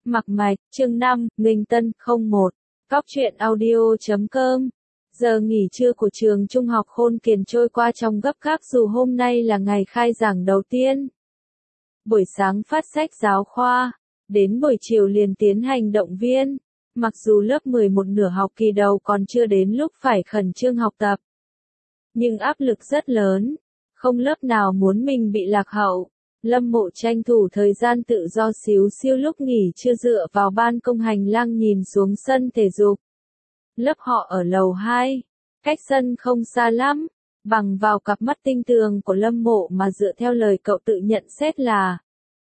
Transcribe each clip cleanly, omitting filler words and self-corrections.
Mặc Mạch, chương 5, Nghinh Tân, 01. Cóc truyện audio.com. Giờ nghỉ trưa của trường trung học Khôn Kiền trôi qua trong gấp gáp dù hôm nay là ngày khai giảng đầu tiên. Buổi sáng phát sách giáo khoa, đến buổi chiều liền tiến hành động viên. Mặc dù lớp 11 nửa học kỳ đầu còn chưa đến lúc phải khẩn trương học tập, nhưng áp lực rất lớn, không lớp nào muốn mình bị lạc hậu. Lâm Mộ tranh thủ thời gian tự do xíu xiu lúc nghỉ trưa dựa vào ban công hành lang nhìn xuống sân thể dục. Lớp họ ở lầu 2, cách sân không xa lắm, bằng vào cặp mắt tinh tường của Lâm Mộ mà dựa theo lời cậu tự nhận xét là,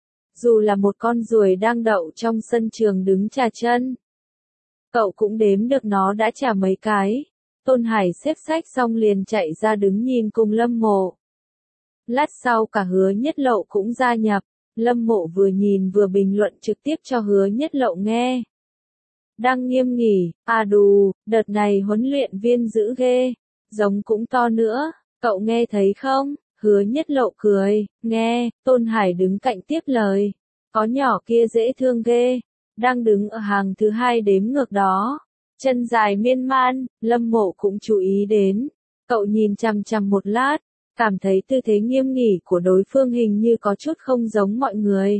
dù là một con ruồi đang đậu trong sân trường đứng chà chân, cậu cũng đếm được nó đã chà mấy cái. Tôn Hải xếp sách xong liền chạy ra đứng nhìn cùng Lâm Mộ. Lát sau cả Hứa Nhất Lậu cũng gia nhập, Lâm Mộ vừa nhìn vừa bình luận trực tiếp cho Hứa Nhất Lậu nghe. Đang nghiêm nghỉ, à đù, đợt này huấn luyện viên dữ ghê, giống cũng to nữa, cậu nghe thấy không? Hứa Nhất Lậu cười, nghe. Tôn Hải đứng cạnh tiếp lời, có nhỏ kia dễ thương ghê, đang đứng ở hàng thứ 2 đếm ngược đó, chân dài miên man. Lâm Mộ cũng chú ý đến, cậu nhìn chằm chằm một lát, cảm thấy tư thế nghiêm nghỉ của đối phương hình như có chút không giống mọi người.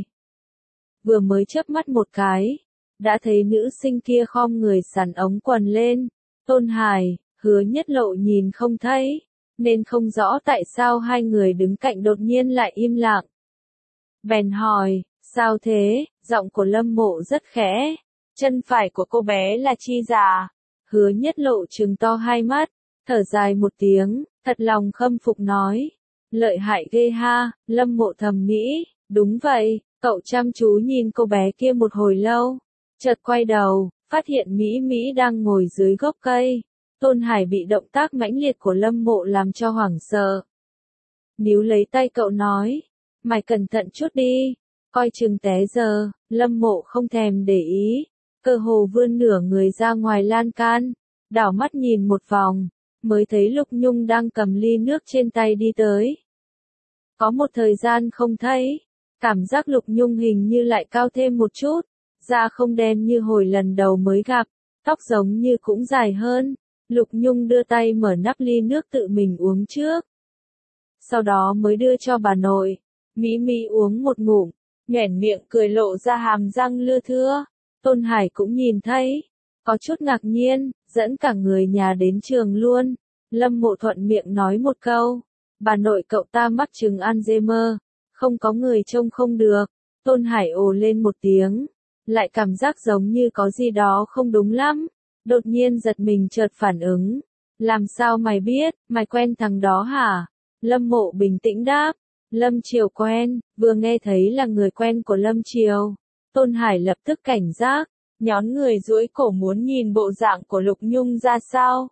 Vừa mới chớp mắt một cái, đã thấy nữ sinh kia khom người xắn ống quần lên. Tôn Hải, Hứa Nhất Lậu nhìn không thấy, nên không rõ tại sao hai người đứng cạnh đột nhiên lại im lặng. Bèn hỏi, sao thế? Giọng của Lâm Mộ rất khẽ. Chân phải của cô bé là chi già? Hứa Nhất Lậu trừng to hai mắt, thở dài một tiếng, thật lòng khâm phục nói. Lợi hại ghê ha. Lâm Mộ thầm nghĩ, đúng vậy. Cậu chăm chú nhìn cô bé kia một hồi lâu, chợt quay đầu, phát hiện Mỹ Mỹ đang ngồi dưới gốc cây. Tôn Hải bị động tác mãnh liệt của Lâm Mộ làm cho hoảng sợ. Níu lấy tay cậu nói, mày cẩn thận chút đi, coi chừng té giờ. Lâm Mộ không thèm để ý, cơ hồ vươn nửa người ra ngoài lan can, đảo mắt nhìn một vòng, mới thấy Lục Nhung đang cầm ly nước trên tay đi tới. Có một thời gian không thấy, cảm giác Lục Nhung hình như lại cao thêm một chút, da không đen như hồi lần đầu mới gặp, tóc giống như cũng dài hơn. Lục Nhung đưa tay mở nắp ly nước tự mình uống trước, sau đó mới đưa cho bà nội. Mỹ Mỹ uống một ngụm, nhoẻn miệng cười lộ ra hàm răng lưa thưa. Tôn Hải cũng nhìn thấy, có chút ngạc nhiên, dẫn cả người nhà đến trường luôn. Lâm Mộ thuận miệng nói một câu, bà nội cậu ta mắc chứng Alzheimer, không có người trông không được. Tôn Hải ồ lên một tiếng, lại cảm giác giống như có gì đó không đúng lắm, đột nhiên giật mình chợt phản ứng. Làm sao mày biết, mày quen thằng đó hả? Lâm Mộ bình tĩnh đáp, Lâm Triều quen. Vừa nghe thấy là người quen của Lâm Triều, Tôn Hải lập tức cảnh giác, nhón người duỗi cổ muốn nhìn bộ dạng của Lục Nhung ra sao.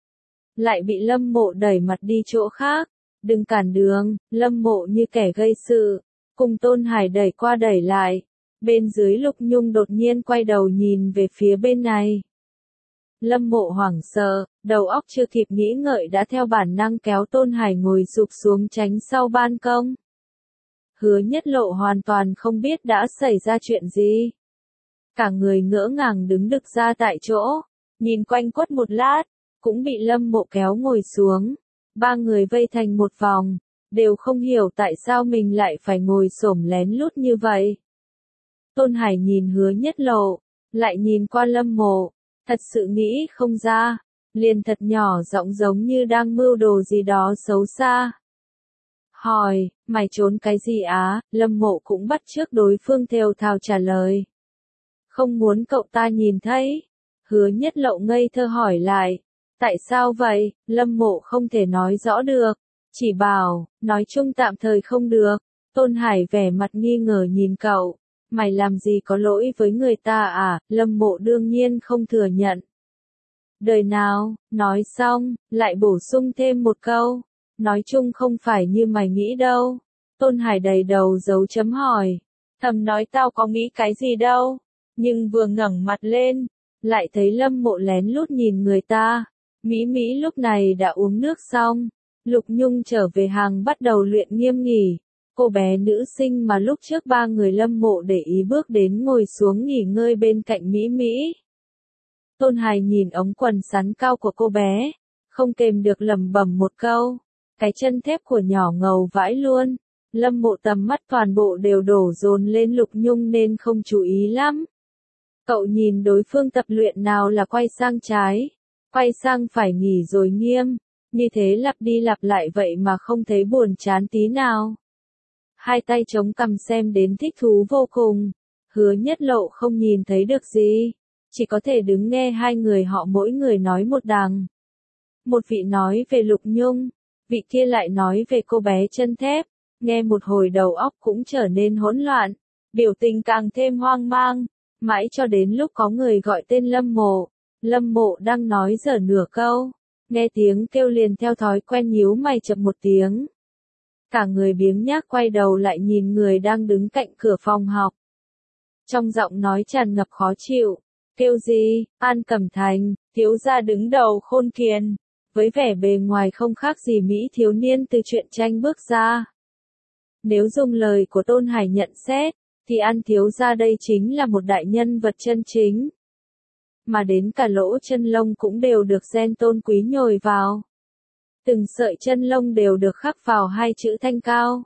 Lại bị Lâm Mộ đẩy mặt đi chỗ khác, đừng cản đường. Lâm Mộ như kẻ gây sự, cùng Tôn Hải đẩy qua đẩy lại. Bên dưới Lục Nhung đột nhiên quay đầu nhìn về phía bên này. Lâm Mộ hoảng sợ, đầu óc chưa kịp nghĩ ngợi đã theo bản năng kéo Tôn Hải ngồi sụp xuống tránh sau ban công. Hứa Nhất Lộ hoàn toàn không biết đã xảy ra chuyện gì. Cả người ngỡ ngàng đứng đực ra tại chỗ, nhìn quanh quất một lát, cũng bị Lâm Mộ kéo ngồi xuống. Ba người vây thành một vòng, đều không hiểu tại sao mình lại phải ngồi xổm lén lút như vậy. Tôn Hải nhìn Hứa Nhất Lộ, lại nhìn qua Lâm Mộ, thật sự nghĩ không ra, liền thật nhỏ giọng giống như đang mưu đồ gì đó xấu xa. Hỏi, mày trốn cái gì á? Lâm Mộ cũng bắt chước đối phương thều thào trả lời. Không muốn cậu ta nhìn thấy. Hứa Nhất Lậu ngây thơ hỏi lại, tại sao vậy? Lâm Mộ không thể nói rõ được, chỉ bảo, nói chung tạm thời không được. Tôn Hải vẻ mặt nghi ngờ nhìn cậu, mày làm gì có lỗi với người ta à? Lâm Mộ đương nhiên không thừa nhận. Đời nào? Nói xong, lại bổ sung thêm một câu, nói chung không phải như mày nghĩ đâu. Tôn Hải đầy đầu dấu chấm hỏi, thầm nói tao có nghĩ cái gì đâu, nhưng vừa ngẩng mặt lên, lại thấy Lâm Mộ lén lút nhìn người ta. Mỹ Mỹ lúc này đã uống nước xong, Lục Nhung trở về hàng bắt đầu luyện nghiêm nghỉ. cô bé nữ sinh mà lúc trước ba người Lâm Mộ để ý bước đến ngồi xuống nghỉ ngơi bên cạnh Mỹ Mỹ. Tôn Hải nhìn ống quần sắn cao của cô bé, không kềm được lẩm bẩm một câu, cái chân thép của nhỏ ngầu vãi luôn. Lâm Mộ tầm mắt toàn bộ đều đổ dồn lên Lục Nhung nên không chú ý lắm. Cậu nhìn đối phương tập luyện nào là quay sang trái, quay sang phải nghỉ rồi nghiêm, như thế lặp đi lặp lại vậy mà không thấy buồn chán tí nào. Hai tay chống cằm xem đến thích thú vô cùng, Hứa Nhất Lộ không nhìn thấy được gì, chỉ có thể đứng nghe hai người họ mỗi người nói một đằng. Một vị nói về Lục Nhung, vị kia lại nói về cô bé chân thép, nghe một hồi đầu óc cũng trở nên hỗn loạn, biểu tình càng thêm hoang mang, mãi cho đến lúc có người gọi tên Lâm Mộ. Lâm Mộ đang nói dở nửa câu, nghe tiếng kêu liền theo thói quen nhíu mày chậm một tiếng. Cả người biếng nhác quay đầu lại nhìn người đang đứng cạnh cửa phòng học. Trong giọng nói tràn ngập khó chịu, kêu gì, An Cẩm Thành, thiếu gia đứng đầu Khôn Kiền, với vẻ bề ngoài không khác gì mỹ thiếu niên từ truyện tranh bước ra. Nếu dùng lời của Tôn Hải nhận xét, thì An thiếu gia đây chính là một đại nhân vật chân chính. Mà đến cả lỗ chân lông cũng đều được gen tôn quý nhồi vào. Từng sợi chân lông đều được khắc vào hai chữ thanh cao.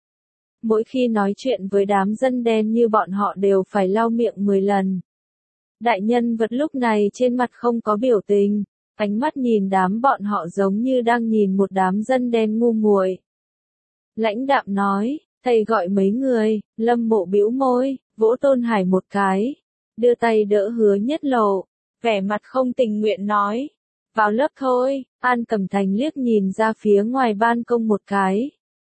Mỗi khi nói chuyện với đám dân đen như bọn họ đều phải lau miệng 10 lần. Đại nhân vật lúc này trên mặt không có biểu tình, ánh mắt nhìn đám bọn họ giống như đang nhìn một đám dân đen ngu muội. Lãnh đạm nói, thầy gọi mấy người. Lâm Mộ bĩu môi, vỗ Tôn Hải một cái, đưa tay đỡ Hứa Nhất Lộ, vẻ mặt không tình nguyện nói, vào lớp thôi. An Cẩm Thành liếc nhìn ra phía ngoài ban công một cái.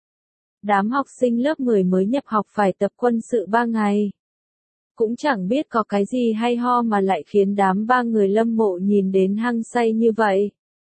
Đám học sinh lớp 10 mới nhập học phải tập quân sự 3 ngày. Cũng chẳng biết có cái gì hay ho mà lại khiến đám ba người Lâm Mộ nhìn đến hăng say như vậy.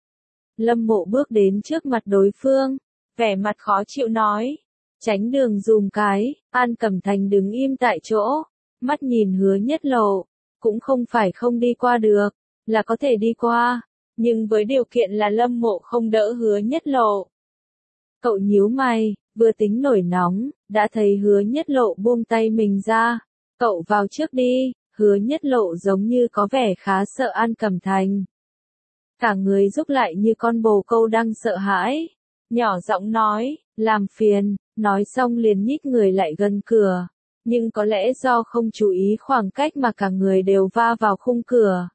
Lâm Mộ bước đến trước mặt đối phương, vẻ mặt khó chịu nói, tránh đường dùm cái. An Cẩm Thành đứng im tại chỗ, mắt nhìn Hứa Nhất Lộ, cũng không phải không đi qua được, là có thể đi qua, nhưng với điều kiện là Lâm Mộ không đỡ Hứa Nhất Lộ. Cậu nhíu mày, vừa tính nổi nóng, đã thấy Hứa Nhất Lộ buông tay mình ra. Cậu vào trước đi. Hứa Nhất Lộ giống như có vẻ khá sợ An Cẩm Thành. Cả người rúc lại như con bồ câu đang sợ hãi. Nhỏ giọng nói, làm phiền, nói xong liền nhích người lại gần cửa. Nhưng có lẽ do không chú ý khoảng cách mà cả người đều va vào khung cửa.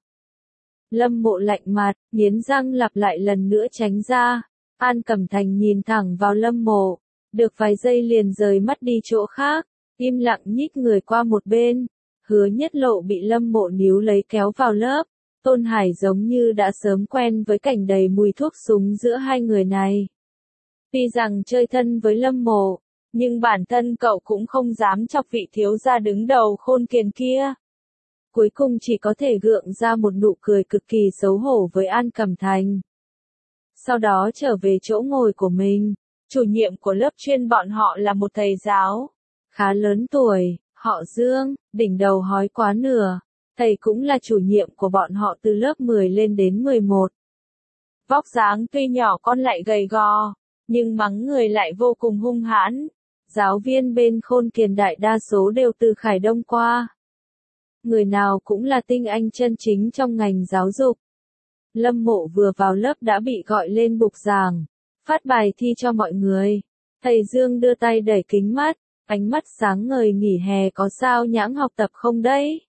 Lâm Mộ lạnh mặt, nghiến răng lặp lại lần nữa tránh ra. An Cẩm Thành nhìn thẳng vào Lâm Mộ, được vài giây liền rời mắt đi chỗ khác, im lặng nhích người qua một bên. Hứa Nhất Lộ bị Lâm Mộ níu lấy kéo vào lớp. Tôn Hải giống như đã sớm quen với cảnh đầy mùi thuốc súng giữa hai người này. Tuy rằng chơi thân với Lâm Mộ, nhưng bản thân cậu cũng không dám chọc vị thiếu gia đứng đầu Khôn Kiền kia. Cuối cùng chỉ có thể gượng ra một nụ cười cực kỳ xấu hổ với An Cẩm Thành. Sau đó trở về chỗ ngồi của mình. Chủ nhiệm của lớp chuyên bọn họ là một thầy giáo khá lớn tuổi, họ Dương, đỉnh đầu hói quá nửa. Thầy cũng là chủ nhiệm của bọn họ từ lớp 10 lên đến 11. Vóc dáng tuy nhỏ con lại gầy gò, nhưng mắng người lại vô cùng hung hãn. Giáo viên bên Khôn Kiền đại đa số đều từ Khải Đông qua. Người nào cũng là tinh anh chân chính trong ngành giáo dục. Lâm Mộ vừa vào lớp đã bị gọi lên bục giảng, phát bài thi cho mọi người. Thầy Dương đưa tay đẩy kính mắt, ánh mắt sáng ngời, nghỉ hè có sao nhãng học tập không đấy?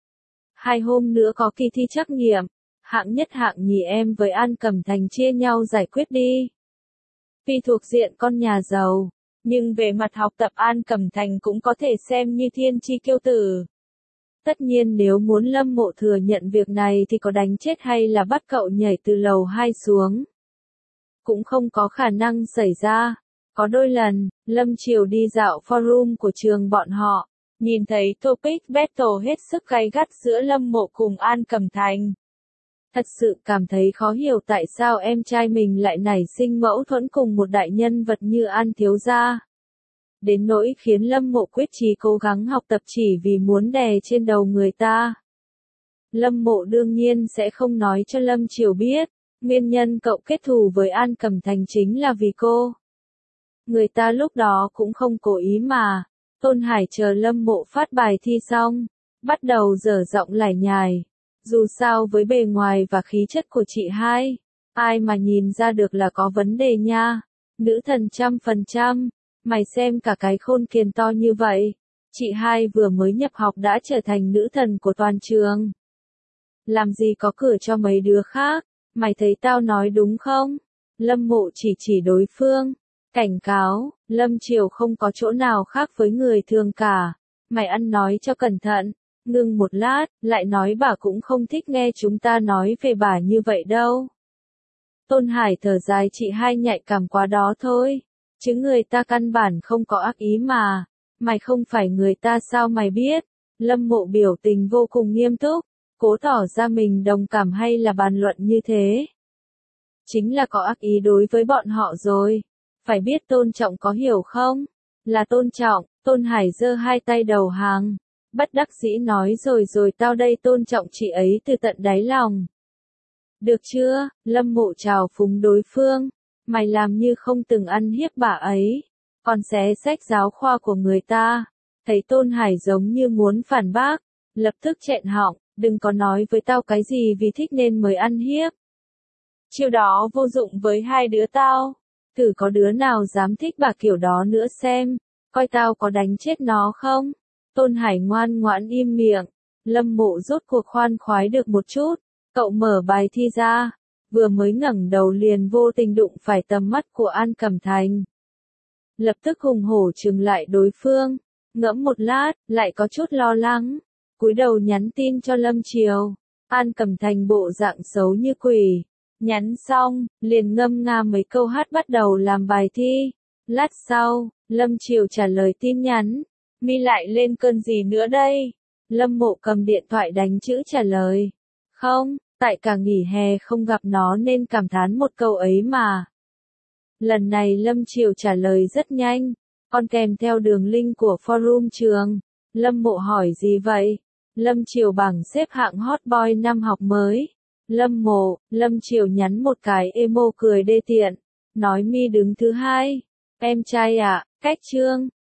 2 hôm nữa có kỳ thi trắc nghiệm, hạng nhất hạng nhì em với An Cẩm Thành chia nhau giải quyết đi. Tuy thuộc diện con nhà giàu, nhưng về mặt học tập An Cẩm Thành cũng có thể xem như thiên chi kiêu tử. Tất nhiên nếu muốn Lâm Mộ thừa nhận việc này thì có đánh chết hay là bắt cậu nhảy từ lầu 2 xuống. Cũng không có khả năng xảy ra. Có đôi lần, Lâm Triều đi dạo forum của trường bọn họ, nhìn thấy topic battle hết sức gay gắt giữa Lâm Mộ cùng An Cẩm Thành. Thật sự cảm thấy khó hiểu tại sao em trai mình lại nảy sinh mâu thuẫn cùng một đại nhân vật như An thiếu gia. Đến nỗi khiến Lâm Mộ quyết chí cố gắng học tập chỉ vì muốn đè trên đầu người ta. Lâm Mộ đương nhiên sẽ không nói cho Lâm Triều biết, nguyên nhân cậu kết thù với An Cẩm Thành chính là vì cô. Người ta lúc đó cũng không cố ý mà. Tôn Hải chờ Lâm Mộ phát bài thi xong, bắt đầu dở giọng lải nhải. Dù sao với bề ngoài và khí chất của chị hai, ai mà nhìn ra được là có vấn đề nha. Nữ thần 100%, mày xem cả cái khôn kiền to như vậy. Chị hai vừa mới nhập học đã trở thành nữ thần của toàn trường. Làm gì có cửa cho mấy đứa khác, mày thấy tao nói đúng không? Lâm Mộ chỉ đối phương. Cảnh cáo, Lâm Triều không có chỗ nào khác với người thường cả. Mày ăn nói cho cẩn thận. Ngưng một lát, lại nói bà cũng không thích nghe chúng ta nói về bà như vậy đâu. Tôn Hải thở dài, chị hai nhạy cảm quá đó thôi. Chứ người ta căn bản không có ác ý mà. Mày không phải người ta sao mày biết? Lâm Mộ biểu tình vô cùng nghiêm túc, cố tỏ ra mình đồng cảm hay là bàn luận như thế. Chính là có ác ý đối với bọn họ rồi. Phải biết tôn trọng có hiểu không? Là tôn trọng. Tôn Hải giơ hai tay đầu hàng. Bất đắc dĩ nói rồi tao đây tôn trọng chị ấy từ tận đáy lòng. Được chưa? Lâm Mộ trào phúng đối phương. Mày làm như không từng ăn hiếp bà ấy. Còn xé sách giáo khoa của người ta. Thấy Tôn Hải giống như muốn phản bác. Lập tức chẹn họng. Đừng có nói với tao cái gì vì thích nên mới ăn hiếp. Chiêu đó vô dụng với hai đứa tao. Thử có đứa nào dám thích bà kiểu đó nữa xem. Coi tao có đánh chết nó không? Tôn Hải ngoan ngoãn im miệng. Lâm Mộ rốt cuộc khoan khoái được một chút. Cậu mở bài thi ra. Vừa mới ngẩng đầu liền vô tình đụng phải tầm mắt của An Cẩm Thành. Lập tức hùng hổ trừng lại đối phương. Ngẫm một lát, lại có chút lo lắng. Cúi đầu nhắn tin cho Lâm Triều. An Cẩm Thành bộ dạng xấu như quỷ. Nhắn xong, liền ngâm nga mấy câu hát bắt đầu làm bài thi. Lát sau, Lâm Triều trả lời tin nhắn. Mi lại lên cơn gì nữa đây? Lâm Mộ cầm điện thoại đánh chữ trả lời. Không, tại cả nghỉ hè không gặp nó nên cảm thán một câu ấy mà. Lần này Lâm Triều trả lời rất nhanh, còn kèm theo đường link của forum trường. Lâm Mộ hỏi gì vậy? Lâm Triều bảng xếp hạng hot boy năm học mới. Lâm Mộ, Lâm Triều nhắn một cái emo cười đê tiện. Nói Mi đứng thứ hai. Em trai ạ, cách chương.